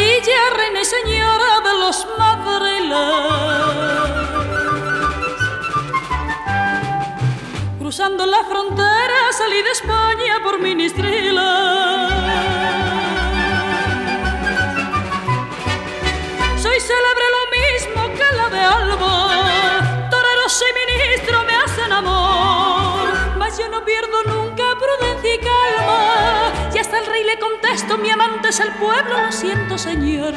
Villa, reina y señora de los Madriles. Cruzando la frontera salí de España por Ministriles. Soy célebre lo mismo que la de Alba. Toreros y ministros me hacen amor, mas yo no pierdo nunca prudencia y calma. Y hasta el rey le contesto, mi amante es el pueblo, lo siento, señor.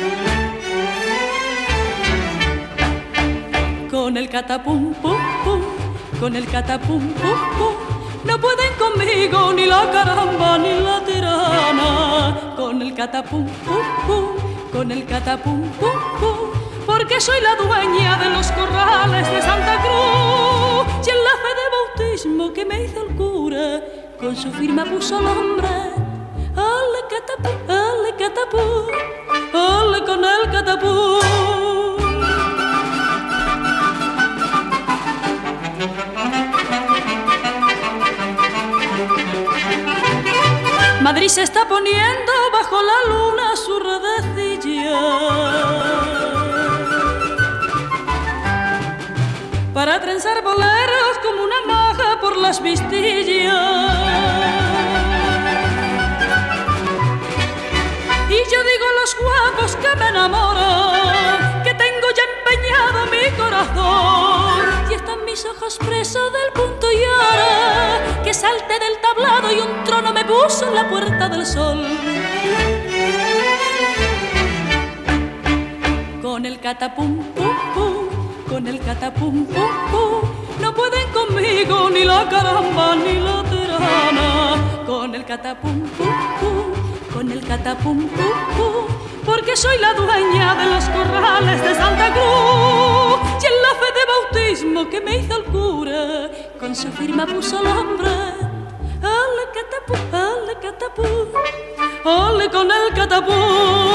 Con el catapum, pum, pum, con el catapum, pum, pum, no pueden conmigo ni la caramba ni la tirana. Con el catapum, pum, pum, con el catapum, pum, pum, porque soy la dueña de los corrales de Santa Cruz. Y en la fe de bautismo que me hizo el cura, con su firma puso el nombre. Ale catapum, ale con el catapum. Madrid se está poniendo bajo la luna su redecilla para trenzar boleros como una maja por las vistillas. Y yo digo a los guapos que me enamoran, que tengo ya empeñado mi corazón. Y están mis ojos presos del punto y ahora que salte del tablado y un trono me puso en la Puerta del Sol. Con el catapum, pum, pum, con el catapum, pum, pum, no pueden conmigo ni la caramba ni la tirana. Con el catapum, pum, pum, con el catapum, pum, pum, porque soy la dueña de los corrales de Santa Cruz. Y en la fe de bautismo que me hizo el cura, con su firma puso el nombre. Ale catapum, ale con el catapum.